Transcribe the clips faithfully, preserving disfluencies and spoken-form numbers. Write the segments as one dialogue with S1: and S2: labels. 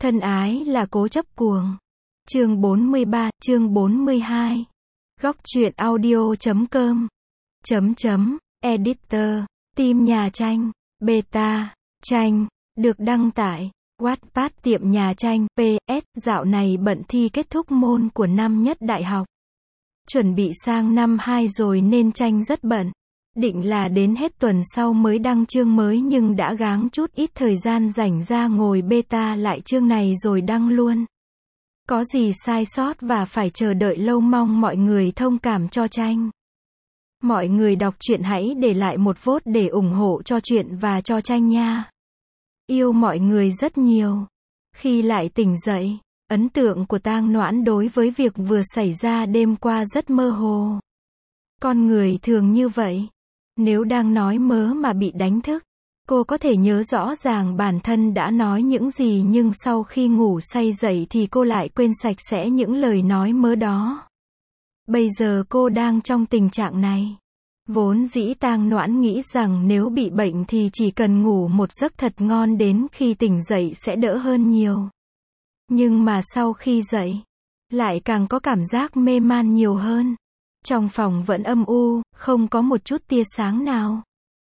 S1: Thân ái là cố chấp cuồng. Chương bốn mươi ba, chương bốn mươi hai. Góc truyện audio chấm com. Chấm chấm, editor, team nhà tranh, beta, tranh, được đăng tải, Wattpad tiệm nhà tranh, pê ét, dạo này bận thi kết thúc môn của năm nhất đại học. Chuẩn bị sang năm hai rồi nên tranh rất bận. Định là đến hết tuần sau mới đăng chương mới nhưng đã gắng chút ít thời gian rảnh ra ngồi beta lại chương này rồi đăng luôn. Có gì sai sót và phải chờ đợi lâu mong mọi người thông cảm cho tranh. Mọi người đọc truyện hãy để lại một vote để ủng hộ cho truyện và cho tranh nha. Yêu mọi người rất nhiều. Khi lại tỉnh dậy, ấn tượng của Tang Noãn đối với việc vừa xảy ra đêm qua rất mơ hồ. Con người thường như vậy. Nếu đang nói mớ mà bị đánh thức, cô có thể nhớ rõ ràng bản thân đã nói những gì nhưng sau khi ngủ say dậy thì cô lại quên sạch sẽ những lời nói mớ đó. Bây giờ cô đang trong tình trạng này. Vốn dĩ Tang Noãn nghĩ rằng nếu bị bệnh thì chỉ cần ngủ một giấc thật ngon đến khi tỉnh dậy sẽ đỡ hơn nhiều. Nhưng mà sau khi dậy, lại càng có cảm giác mê man nhiều hơn. Trong phòng vẫn âm u, không có một chút tia sáng nào.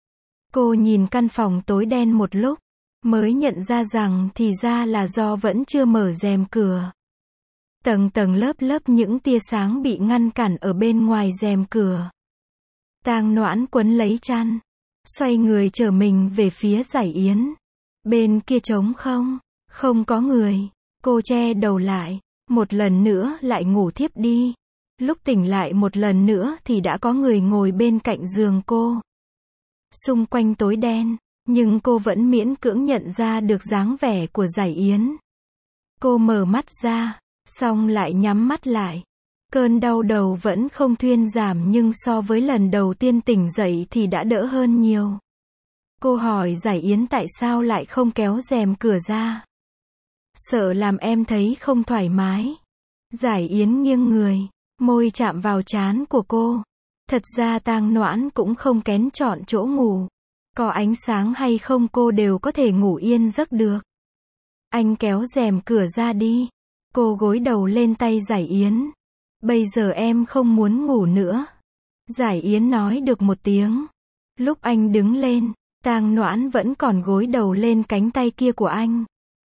S1: Cô nhìn căn phòng tối đen một lúc, mới nhận ra rằng thì ra là do vẫn chưa mở rèm cửa. Tầng tầng lớp lớp những tia sáng bị ngăn cản ở bên ngoài rèm cửa. Tang Noãn quấn lấy chăn, xoay người trở mình về phía Giải Yến. Bên kia trống không, không có người. Cô che đầu lại, một lần nữa lại ngủ thiếp đi. Lúc tỉnh lại một lần nữa thì đã có người ngồi bên cạnh giường cô. Xung quanh tối đen, nhưng cô vẫn miễn cưỡng nhận ra được dáng vẻ của Giải Yến. Cô mở mắt ra, xong lại nhắm mắt lại. Cơn đau đầu vẫn không thuyên giảm nhưng so với lần đầu tiên tỉnh dậy thì đã đỡ hơn nhiều. Cô hỏi Giải Yến tại sao lại không kéo rèm cửa ra. Sợ làm em thấy không thoải mái. Giải Yến nghiêng người, môi chạm vào trán của cô. Thật ra Tang Noãn cũng không kén chọn chỗ ngủ. Có ánh sáng hay không cô đều có thể ngủ yên giấc được. Anh kéo rèm cửa ra đi. Cô gối đầu lên tay Giải Yến. Bây giờ em không muốn ngủ nữa. Giải Yến nói được một tiếng. Lúc anh đứng lên, Tang Noãn vẫn còn gối đầu lên cánh tay kia của anh.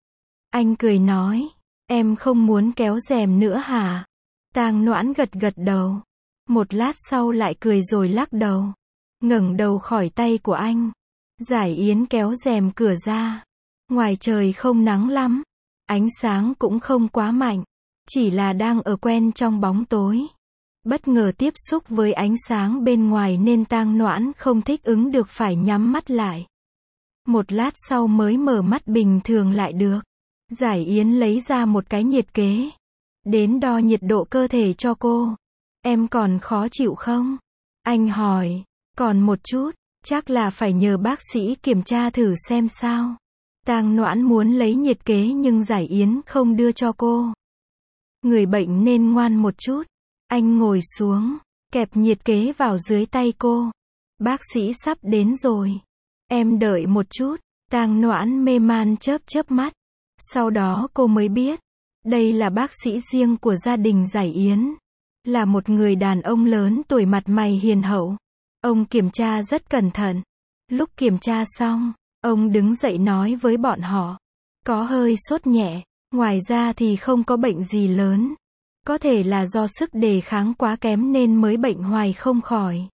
S1: Anh cười nói, em không muốn kéo rèm nữa hả? Tang Noãn gật gật đầu. Một lát sau lại cười rồi lắc đầu. Ngẩng đầu khỏi tay của anh. Giải Yến kéo rèm cửa ra. Ngoài trời không nắng lắm. Ánh sáng cũng không quá mạnh. Chỉ là đang ở quen trong bóng tối. Bất ngờ tiếp xúc với ánh sáng bên ngoài nên Tang Noãn không thích ứng được phải nhắm mắt lại. Một lát sau mới mở mắt bình thường lại được. Giải Yến lấy ra một cái nhiệt kế. Đến đo nhiệt độ cơ thể cho cô. Em còn khó chịu không? Anh hỏi. Còn một chút, chắc là phải nhờ bác sĩ kiểm tra thử xem sao. Tang Noãn muốn lấy nhiệt kế nhưng Giải Yến không đưa cho cô. Người bệnh nên ngoan một chút. Anh ngồi xuống, kẹp nhiệt kế vào dưới tay cô. Bác sĩ sắp đến rồi. Em đợi một chút. Tang Noãn mê man chớp chớp mắt. Sau đó cô mới biết. Đây là bác sĩ riêng của gia đình Giải Yến. Là một người đàn ông lớn tuổi mặt mày hiền hậu. Ông kiểm tra rất cẩn thận. Lúc kiểm tra xong, ông đứng dậy nói với bọn họ. Có hơi sốt nhẹ, ngoài ra thì không có bệnh gì lớn. Có thể là do sức đề kháng quá kém nên mới bệnh hoài không khỏi.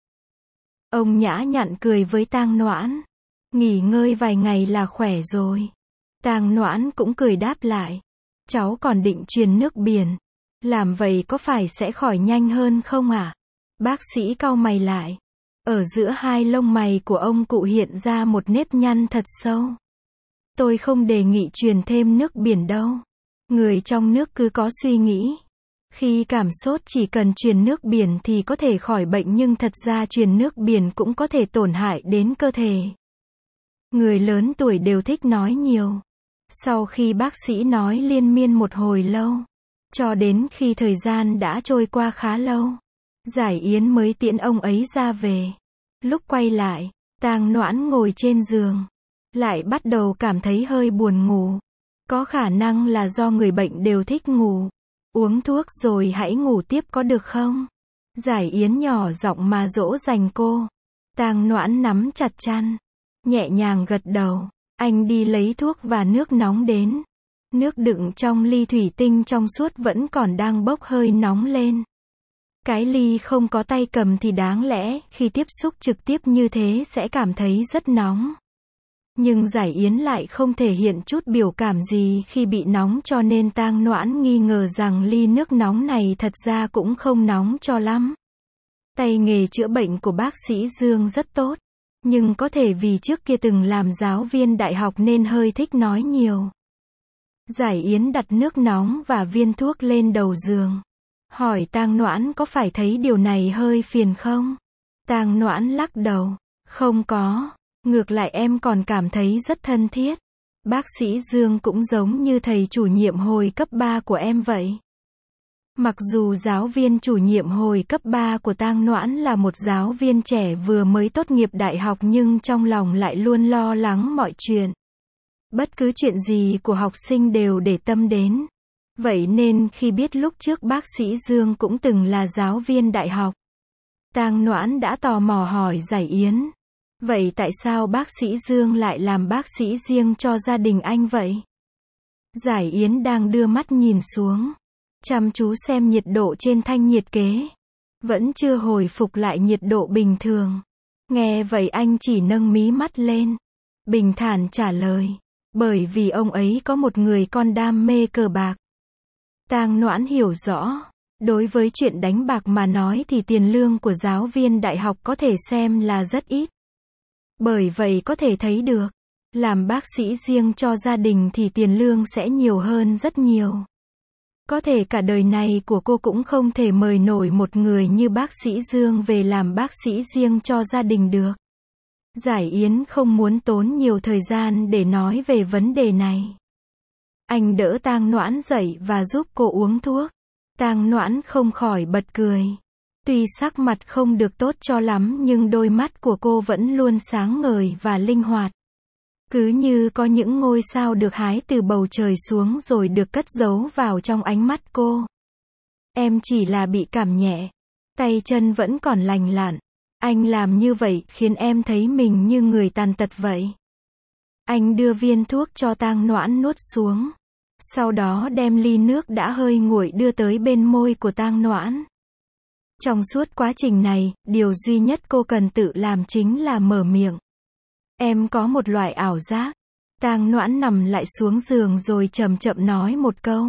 S1: Ông nhã nhặn cười với Tang Noãn. Nghỉ ngơi vài ngày là khỏe rồi. Tang Noãn cũng cười đáp lại. Cháu còn định truyền nước biển. Làm vậy có phải sẽ khỏi nhanh hơn không ạ? À? Bác sĩ cau mày lại. Ở giữa hai lông mày của ông cụ hiện ra một nếp nhăn thật sâu. Tôi không đề nghị truyền thêm nước biển đâu. Người trong nước cứ có suy nghĩ. Khi cảm sốt chỉ cần truyền nước biển thì có thể khỏi bệnh nhưng thật ra truyền nước biển cũng có thể tổn hại đến cơ thể. Người lớn tuổi đều thích nói nhiều. Sau khi bác sĩ nói liên miên một hồi lâu, cho đến khi thời gian đã trôi qua khá lâu, Giải Yến mới tiễn ông ấy ra về. Lúc quay lại, Tang Noãn ngồi trên giường, lại bắt đầu cảm thấy hơi buồn ngủ. Có khả năng là do người bệnh đều thích ngủ. Uống thuốc rồi hãy ngủ tiếp có được không? Giải Yến nhỏ giọng mà dỗ dành cô. Tang Noãn nắm chặt chăn, nhẹ nhàng gật đầu. Anh đi lấy thuốc và nước nóng đến. Nước đựng trong ly thủy tinh trong suốt vẫn còn đang bốc hơi nóng lên. Cái ly không có tay cầm thì đáng lẽ khi tiếp xúc trực tiếp như thế sẽ cảm thấy rất nóng. Nhưng Giải Yến lại không thể hiện chút biểu cảm gì khi bị nóng, cho nên Tang Noãn nghi ngờ rằng ly nước nóng này thật ra cũng không nóng cho lắm. Tay nghề chữa bệnh của bác sĩ Dương rất tốt, nhưng có thể vì trước kia từng làm giáo viên đại học nên hơi thích nói nhiều. Giải Yến đặt nước nóng và viên thuốc lên đầu giường. Hỏi Tang Noãn có phải thấy điều này hơi phiền không? Tang Noãn lắc đầu. Không có. Ngược lại em còn cảm thấy rất thân thiết. Bác sĩ Dương cũng giống như thầy chủ nhiệm hồi cấp ba của em vậy. Mặc dù giáo viên chủ nhiệm hồi cấp ba của Tang Noãn là một giáo viên trẻ vừa mới tốt nghiệp đại học nhưng trong lòng lại luôn lo lắng mọi chuyện. Bất cứ chuyện gì của học sinh đều để tâm đến. Vậy nên khi biết lúc trước bác sĩ Dương cũng từng là giáo viên đại học, Tang Noãn đã tò mò hỏi Giải Yến. Vậy tại sao bác sĩ Dương lại làm bác sĩ riêng cho gia đình anh vậy? Giải Yến đang đưa mắt nhìn xuống, chăm chú xem nhiệt độ trên thanh nhiệt kế. Vẫn chưa hồi phục lại nhiệt độ bình thường. Nghe vậy anh chỉ nâng mí mắt lên, bình thản trả lời. Bởi vì ông ấy có một người con đam mê cờ bạc. Tang Noãn hiểu rõ. Đối với chuyện đánh bạc mà nói thì tiền lương của giáo viên đại học có thể xem là rất ít. Bởi vậy có thể thấy được, làm bác sĩ riêng cho gia đình thì tiền lương sẽ nhiều hơn rất nhiều. Có thể cả đời này của cô cũng không thể mời nổi một người như bác sĩ Dương về làm bác sĩ riêng cho gia đình được. Giải Yến không muốn tốn nhiều thời gian để nói về vấn đề này. Anh đỡ Tang Noãn dậy và giúp cô uống thuốc. Tang Noãn không khỏi bật cười. Tuy sắc mặt không được tốt cho lắm nhưng đôi mắt của cô vẫn luôn sáng ngời và linh hoạt. Cứ như có những ngôi sao được hái từ bầu trời xuống rồi được cất giấu vào trong ánh mắt cô. Em chỉ là bị cảm nhẹ. Tay chân vẫn còn lành lặn. Anh làm như vậy khiến em thấy mình như người tàn tật vậy. Anh đưa viên thuốc cho Tang Noãn nuốt xuống. Sau đó đem ly nước đã hơi nguội đưa tới bên môi của Tang Noãn. Trong suốt quá trình này, điều duy nhất cô cần tự làm chính là mở miệng. Em có một loại ảo giác. Tang Noãn nằm lại xuống giường rồi chậm chậm nói một câu.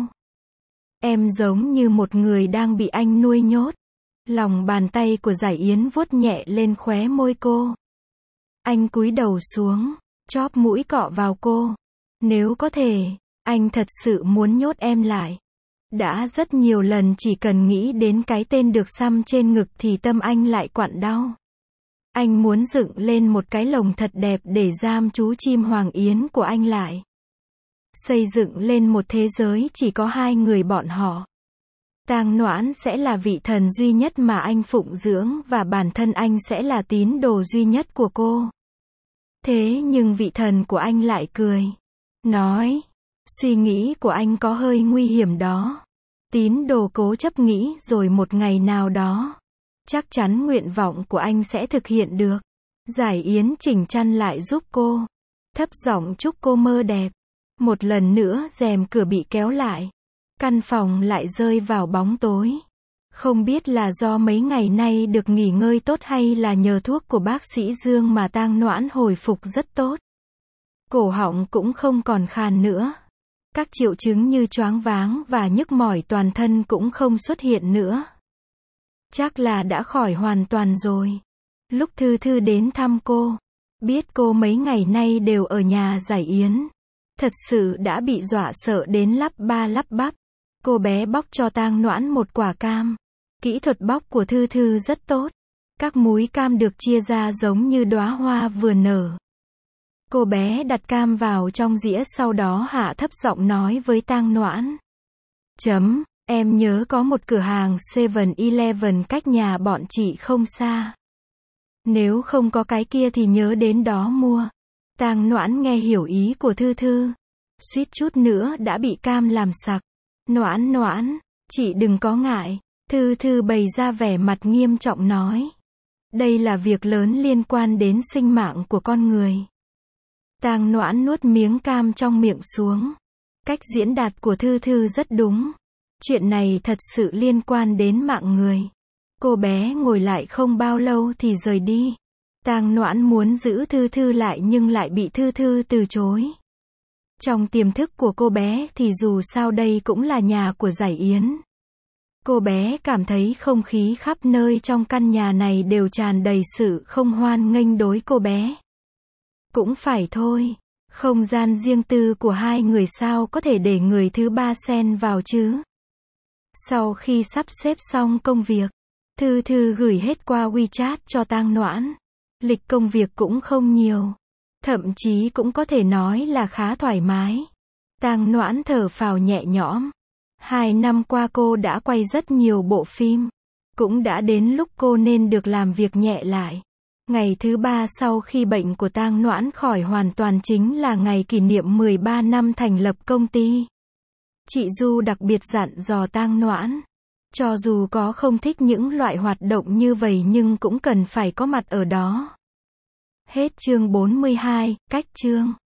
S1: Em giống như một người đang bị anh nuôi nhốt. Lòng bàn tay của Giải Yến vuốt nhẹ lên khóe môi cô. Anh cúi đầu xuống, chóp mũi cọ vào cô. Nếu có thể, anh thật sự muốn nhốt em lại. Đã rất nhiều lần chỉ cần nghĩ đến cái tên được xăm trên ngực thì tâm anh lại quặn đau. Anh muốn dựng lên một cái lồng thật đẹp để giam chú chim Hoàng Yến của anh lại. Xây dựng lên một thế giới chỉ có hai người bọn họ. Tang Noãn sẽ là vị thần duy nhất mà anh phụng dưỡng và bản thân anh sẽ là tín đồ duy nhất của cô. Thế nhưng vị thần của anh lại cười. Nói, suy nghĩ của anh có hơi nguy hiểm đó. Tín đồ cố chấp nghĩ rồi một ngày nào đó, chắc chắn nguyện vọng của anh sẽ thực hiện được. Giải Yến chỉnh chăn lại giúp cô. Thấp giọng chúc cô mơ đẹp. Một lần nữa rèm cửa bị kéo lại. Căn phòng lại rơi vào bóng tối. Không biết là do mấy ngày nay được nghỉ ngơi tốt hay là nhờ thuốc của bác sĩ Dương mà Tang Noãn hồi phục rất tốt. Cổ họng cũng không còn khàn nữa. Các triệu chứng như choáng váng và nhức mỏi toàn thân cũng không xuất hiện nữa. Chắc là đã khỏi hoàn toàn rồi. Lúc Thư Thư đến thăm cô, biết cô mấy ngày nay đều ở nhà Giải Yến, thật sự đã bị dọa sợ đến lắp ba lắp bắp. Cô bé bóc cho Tang Noãn một quả cam. Kỹ thuật bóc của Thư Thư rất tốt. Các múi cam được chia ra giống như đóa hoa vừa nở. Cô bé đặt cam vào trong dĩa sau đó hạ thấp giọng nói với Tang Noãn. Chấm, em nhớ có một cửa hàng seven eleven cách nhà bọn chị không xa. Nếu không có cái kia thì nhớ đến đó mua. Tang Noãn nghe hiểu ý của Thư Thư. suýt chút nữa đã bị cam làm sặc. Noãn noãn, chị đừng có ngại. Thư Thư bày ra vẻ mặt nghiêm trọng nói. Đây là việc lớn liên quan đến sinh mạng của con người. Tang Noãn nuốt miếng cam trong miệng xuống. Cách diễn đạt của Thư Thư rất đúng. Chuyện này thật sự liên quan đến mạng người. Cô bé ngồi lại không bao lâu thì rời đi. Tang Noãn muốn giữ Thư Thư lại nhưng lại bị Thư Thư từ chối. Trong tiềm thức của cô bé thì dù sao đây cũng là nhà của Giải Yến. Cô bé cảm thấy không khí khắp nơi trong căn nhà này đều tràn đầy sự không hoan nghênh đối cô bé. Cũng phải thôi, không gian riêng tư của hai người sao có thể để người thứ ba xen vào chứ. Sau khi sắp xếp xong công việc, Thư Thư gửi hết qua WeChat cho Tang Noãn. Lịch công việc cũng không nhiều, thậm chí cũng có thể nói là khá thoải mái. Tang Noãn thở phào nhẹ nhõm. Hai năm qua cô đã quay rất nhiều bộ phim. Cũng đã đến lúc cô nên được làm việc nhẹ lại. Ngày thứ ba sau khi bệnh của Tang Noãn khỏi hoàn toàn chính là ngày kỷ niệm mười ba năm thành lập công ty. Chị Du đặc biệt dặn dò Tang Noãn. Cho dù có không thích những loại hoạt động như vậy nhưng cũng cần phải có mặt ở đó. Hết chương bốn mươi hai, cách chương.